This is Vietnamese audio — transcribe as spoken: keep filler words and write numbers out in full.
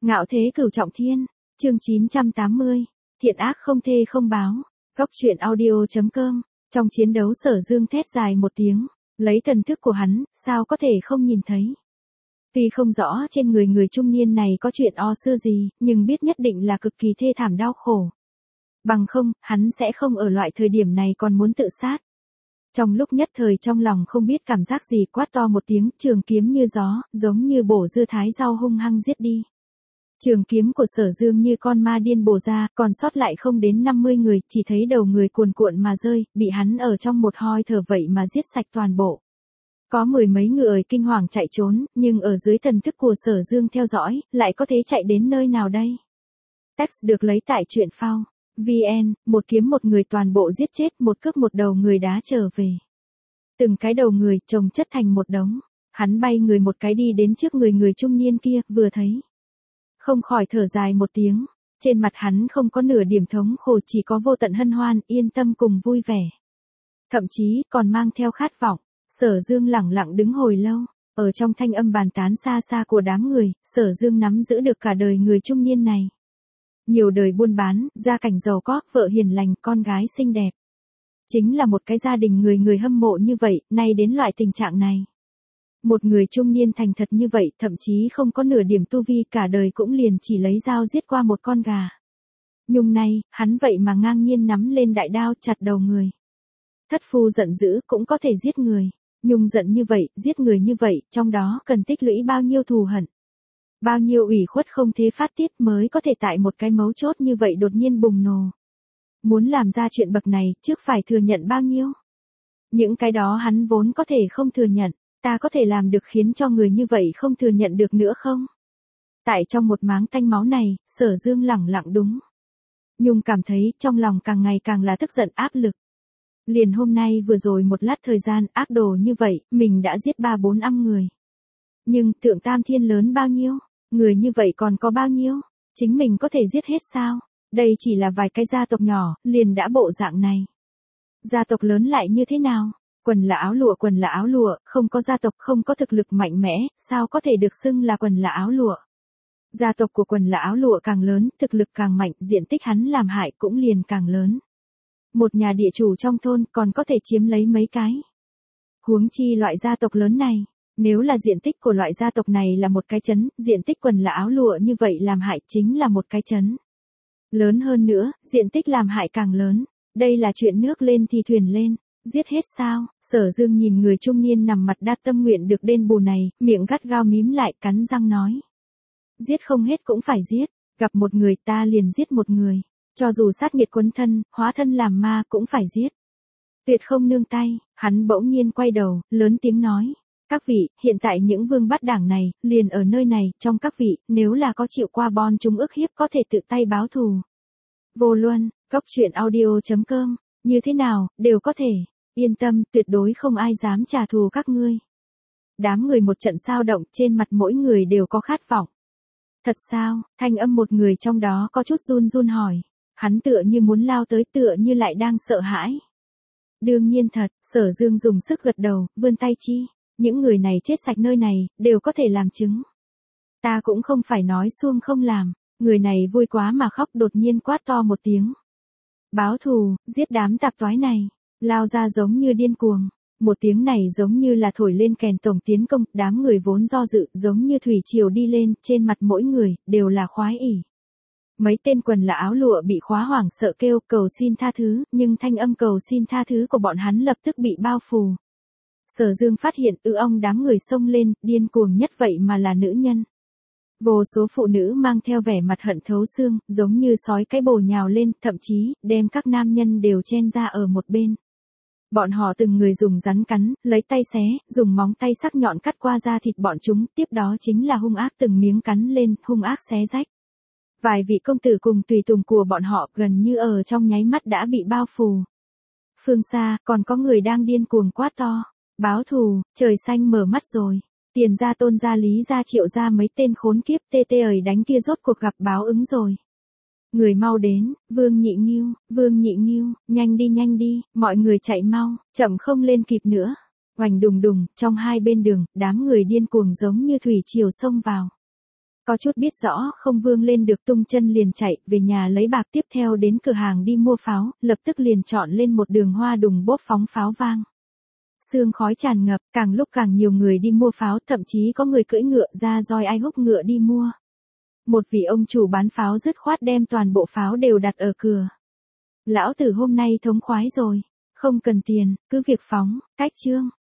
Ngạo thế cửu trọng thiên, chương chín trăm tám mươi, thiện ác không thê không báo, góc truyện audio.com, trong chiến đấu Sở Dương thét dài một tiếng, lấy thần thức của hắn, sao có thể không nhìn thấy. Tuy không rõ trên người người trung niên này có chuyện o xưa gì, nhưng biết nhất định là cực kỳ thê thảm đau khổ. Bằng không, hắn sẽ không ở loại thời điểm này còn muốn tự sát. Trong lúc nhất thời trong lòng không biết cảm giác gì, quát to một tiếng, trường kiếm như gió, giống như bổ dưa thái rau hung hăng giết đi. Trường kiếm của Sở Dương như con ma điên bổ ra, còn sót lại không đến năm mươi người, chỉ thấy đầu người cuồn cuộn mà rơi, bị hắn ở trong một hoi thở vậy mà giết sạch toàn bộ. Có mười mấy người kinh hoàng chạy trốn, nhưng ở dưới thần thức của Sở Dương theo dõi, lại có thể chạy đến nơi nào đây? Text được lấy tại truyện phao. vê en, một kiếm một người toàn bộ giết chết, một cước một đầu người đá trở về. Từng cái đầu người chồng chất thành một đống, hắn bay người một cái đi đến trước người người trung niên kia, vừa thấy. Không khỏi thở dài một tiếng, trên mặt hắn không có nửa điểm thống khổ, chỉ có vô tận hân hoan, yên tâm cùng vui vẻ. Thậm chí còn mang theo khát vọng. Sở Dương lẳng lặng đứng hồi lâu, ở trong thanh âm bàn tán xa xa của đám người, Sở Dương nắm giữ được cả đời người trung niên này. Nhiều đời buôn bán, gia cảnh giàu có, vợ hiền lành, con gái xinh đẹp. Chính là một cái gia đình người người hâm mộ như vậy, nay đến loại tình trạng này. Một người trung niên thành thật như vậy, thậm chí không có nửa điểm tu vi, cả đời cũng liền chỉ lấy dao giết qua một con gà. Nhung nay, hắn vậy mà ngang nhiên nắm lên đại đao chặt đầu người. Thất phu giận dữ cũng có thể giết người. Nhung giận như vậy, giết người như vậy, trong đó cần tích lũy bao nhiêu thù hận. Bao nhiêu ủy khuất không thế phát tiết mới có thể tại một cái mấu chốt như vậy đột nhiên bùng nổ. Muốn làm ra chuyện bậc này, trước phải thừa nhận bao nhiêu. Những cái đó hắn vốn có thể không thừa nhận, ta có thể làm được khiến cho người như vậy không thừa nhận được nữa không? Tại trong một máng tanh máu này, Sở Dương lẳng lặng đúng. Nhung cảm thấy trong lòng càng ngày càng là tức giận áp lực. Liền hôm nay vừa rồi một lát thời gian ác đồ như vậy, mình đã giết ba bốn âm người. Nhưng Thượng Tam Thiên lớn bao nhiêu? Người như vậy còn có bao nhiêu? Chính mình có thể giết hết sao? Đây chỉ là vài cái gia tộc nhỏ, liền đã bộ dạng này. Gia tộc lớn lại như thế nào? Quần là áo lụa, quần là áo lụa, không có gia tộc, không có thực lực mạnh mẽ, sao có thể được xưng là quần là áo lụa? Gia tộc của quần là áo lụa càng lớn, thực lực càng mạnh, diện tích hắn làm hại cũng liền càng lớn. Một nhà địa chủ trong thôn còn có thể chiếm lấy mấy cái. Huống chi loại gia tộc lớn này, nếu là diện tích của loại gia tộc này là một cái trấn, diện tích quần là áo lụa như vậy làm hại chính là một cái trấn. Lớn hơn nữa, diện tích làm hại càng lớn, đây là chuyện nước lên thì thuyền lên, giết hết sao? Sở Dương nhìn người trung niên nằm mặt đa tâm nguyện được đền bù này, miệng gắt gao mím lại cắn răng nói. Giết không hết cũng phải giết, gặp một người ta liền giết một người. Cho dù sát nghiệt quấn thân, hóa thân làm ma cũng phải giết. Tuyệt không nương tay, hắn bỗng nhiên quay đầu, lớn tiếng nói. Các vị, hiện tại những vương bát đảng này, liền ở nơi này, trong các vị, nếu là có chịu qua bon chúng ức hiếp có thể tự tay báo thù. Vô Luân, góc truyện audio.com, như thế nào, đều có thể. Yên tâm, tuyệt đối không ai dám trả thù các ngươi. Đám người một trận sao động, trên mặt mỗi người đều có khát vọng. Thật sao? Thanh âm một người trong đó có chút run run hỏi. Hắn tựa như muốn lao tới, tựa như lại đang sợ hãi. Đương nhiên thật, Sở Dương dùng sức gật đầu, vươn tay chi. Những người này chết sạch nơi này, đều có thể làm chứng. Ta cũng không phải nói suông không làm. Người này vui quá mà khóc, đột nhiên quát to một tiếng. Báo thù, giết đám tạp toái này. Lao ra giống như điên cuồng. Một tiếng này giống như là thổi lên kèn tổng tiến công, đám người vốn do dự, giống như thủy triều đi lên, trên mặt mỗi người, đều là khoái ỉ. Mấy tên quần là áo lụa bị khóa hoảng sợ kêu cầu xin tha thứ, nhưng thanh âm cầu xin tha thứ của bọn hắn lập tức bị bao phủ. Sở Dương phát hiện ư ong đám người xông lên, điên cuồng nhất vậy mà là nữ nhân. Vô số phụ nữ mang theo vẻ mặt hận thấu xương, giống như sói cái bồ nhào lên, thậm chí, đem các nam nhân đều chen ra ở một bên. Bọn họ từng người dùng rắn cắn, lấy tay xé, dùng móng tay sắc nhọn cắt qua da thịt bọn chúng, tiếp đó chính là hung ác từng miếng cắn lên, hung ác xé rách. Vài vị công tử cùng tùy tùng của bọn họ gần như ở trong nháy mắt đã bị bao phủ. Phương xa, còn có người đang điên cuồng quát to. Báo thù, trời xanh mở mắt rồi. Tiền gia Tôn gia Lý gia Triệu gia mấy tên khốn kiếp tê tê ời đánh kia rốt cuộc gặp báo ứng rồi. Người mau đến, Vương Nhị Nghiêu, Vương Nhị Nghiêu, nhanh đi nhanh đi, mọi người chạy mau, chậm không lên kịp nữa. Oành đùng đùng, trong hai bên đường, đám người điên cuồng giống như thủy triều xông vào. Có chút biết rõ không vương lên được tung chân liền chạy về nhà lấy bạc, tiếp theo đến cửa hàng đi mua pháo, lập tức liền chọn lên một đường hoa đùng bốp phóng pháo vang. Sương khói tràn ngập, càng lúc càng nhiều người đi mua pháo, thậm chí có người cưỡi ngựa ra roi ai húc ngựa đi mua. Một vị ông chủ bán pháo dứt khoát đem toàn bộ pháo đều đặt ở cửa. Lão tử hôm nay thống khoái rồi, không cần tiền, cứ việc phóng, cách chương.